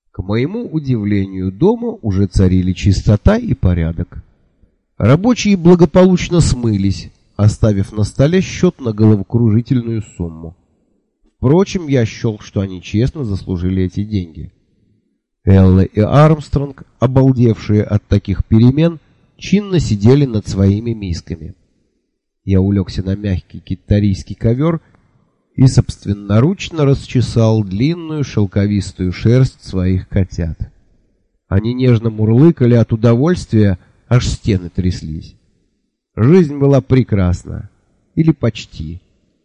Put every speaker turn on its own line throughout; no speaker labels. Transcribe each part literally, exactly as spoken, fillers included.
К моему удивлению, дома уже царили чистота и порядок. Рабочие благополучно смылись, оставив на столе счет на головокружительную сумму. Впрочем, я счел, что они честно заслужили эти деньги. Элла и Армстронг, обалдевшие от таких перемен, чинно сидели над своими мисками. Я улегся на мягкий китарийский ковер и собственноручно расчесал длинную шелковистую шерсть своих котят. Они нежно мурлыкали от удовольствия, аж стены тряслись. Жизнь была прекрасна. Или почти.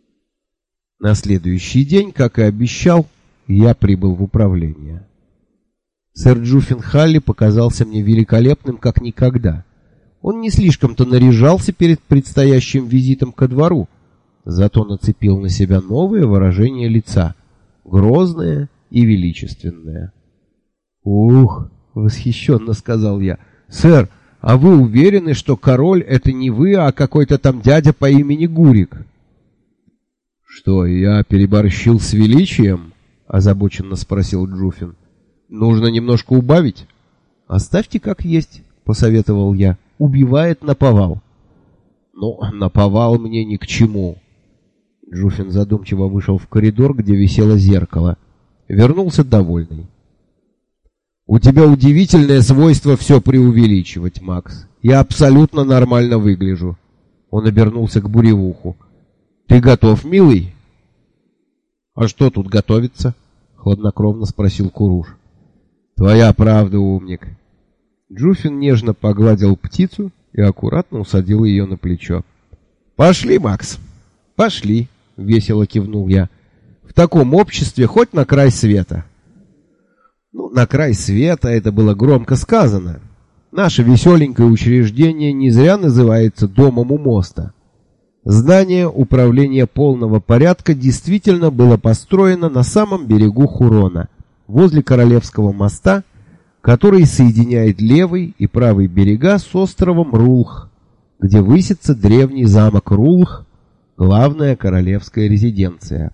На следующий день, как и обещал, я прибыл в управление. Сэр Джуффин Халли показался мне великолепным, как никогда. Он не слишком-то наряжался перед предстоящим визитом ко двору, зато нацепил на себя новое выражение лица, грозное и величественное. «Ух!» — восхищенно сказал я. «Сэр, а вы уверены, что король — это не вы, а какой-то там дядя по имени Гурик?» «Что, я переборщил с величием?» — озабоченно спросил Джуффин. «Нужно немножко убавить?» «Оставьте как есть», — посоветовал я. «Убивает наповал». «Ну, наповал мне ни к чему». Джуффин задумчиво вышел в коридор, где висело зеркало. Вернулся довольный. «У тебя удивительное свойство все преувеличивать, Макс. Я абсолютно нормально выгляжу». Он обернулся к Буревуху. «Ты готов, милый?» «А что тут готовится?» — хладнокровно спросил Куруш. «Твоя правда, умник». Джуффин нежно погладил птицу и аккуратно усадил ее на плечо. «Пошли, Макс, пошли», — весело кивнул я. «В таком обществе хоть на край света». Ну, на край света это было громко сказано. Наше веселенькое учреждение не зря называется «Домом у моста». Здание управления полного порядка действительно было построено на самом берегу Хурона, возле Королевского моста, который соединяет левый и правый берега с островом Рулх, где высится древний замок Рулх, главная королевская резиденция.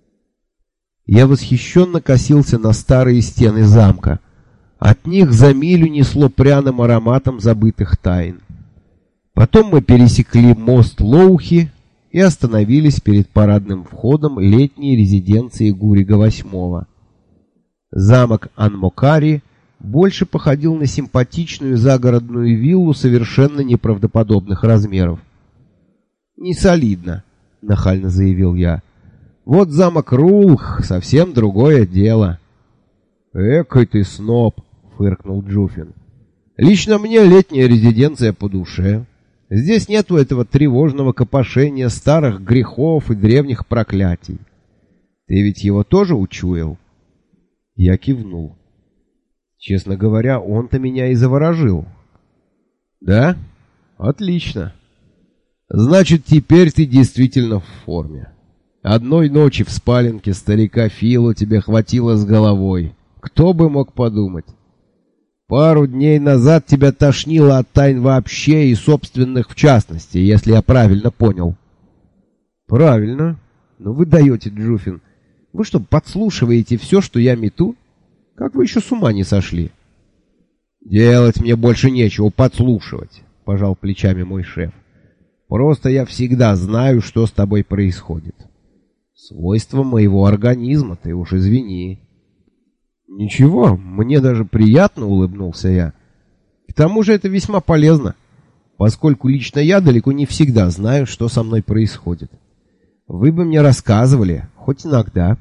Я восхищенно косился на старые стены замка. От них за милю несло пряным ароматом забытых тайн. Потом мы пересекли мост Лоухи и остановились перед парадным входом летней резиденции Гурига восьмого. Замок Анмокари больше походил на симпатичную загородную виллу совершенно неправдоподобных размеров. «Не солидно», — нахально заявил я. «Вот замок Рулх — совсем другое дело». «Экой ты сноб», — фыркнул Джуффин. «Лично мне летняя резиденция по душе. Здесь нету этого тревожного копошения старых грехов и древних проклятий. Ты ведь его тоже учуял?» Я кивнул. Честно говоря, он-то меня и заворожил. «Да? Отлично. Значит, теперь ты действительно в форме. Одной ночи в спаленке старика Филу тебе хватило с головой. Кто бы мог подумать? Пару дней назад тебя тошнило от тайн вообще и собственных в частности, если я правильно понял». «Правильно. Но вы даете, Джуффин. Вы что, подслушиваете все, что я мету? Как вы еще с ума не сошли?» «Делать мне больше нечего, подслушивать», — пожал плечами мой шеф. «Просто я всегда знаю, что с тобой происходит. Свойство моего организма, ты уж извини». «Ничего, мне даже приятно», — улыбнулся я. «К тому же это весьма полезно, поскольку лично я далеко не всегда знаю, что со мной происходит. Вы бы мне рассказывали, хоть иногда».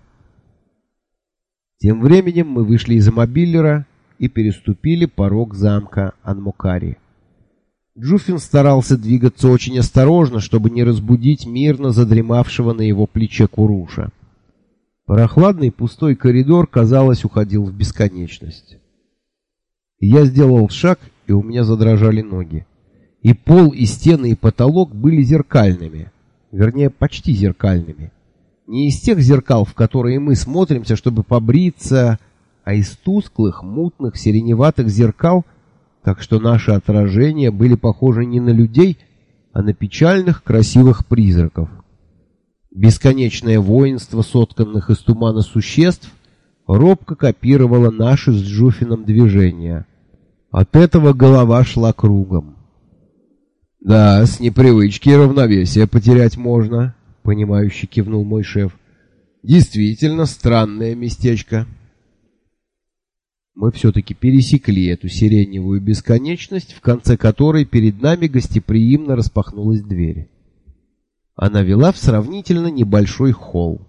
Тем временем мы вышли из мобиллера и переступили порог замка Анмокари. Джуффин старался двигаться очень осторожно, чтобы не разбудить мирно задремавшего на его плече Куруша. Прохладный пустой коридор, казалось, уходил в бесконечность. Я сделал шаг, и у меня задрожали ноги. И пол, и стены, и потолок были зеркальными, вернее, почти зеркальными. Не из тех зеркал, в которые мы смотримся, чтобы побриться, а из тусклых, мутных, сиреневатых зеркал, так что наши отражения были похожи не на людей, а на печальных, красивых призраков. Бесконечное воинство сотканных из тумана существ, робко копировала наши с Джуфином движения. От этого голова шла кругом. «Да, с непривычки равновесие потерять можно», — понимающе кивнул мой шеф. «Действительно странное местечко». Мы все-таки пересекли эту сиреневую бесконечность, в конце которой перед нами гостеприимно распахнулась дверь. Она вела в сравнительно небольшой холл.